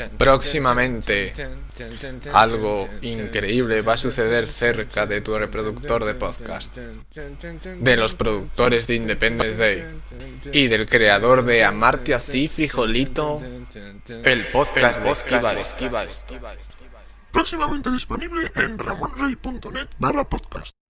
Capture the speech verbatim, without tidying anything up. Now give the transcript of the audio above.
Próximamente algo increíble va a suceder cerca de tu reproductor de podcast, de los productores de Independence Day y del creador de Amarte así, frijolito, el podcast de Esquiva. Próximamente disponible en ramonrey punto net barra podcast.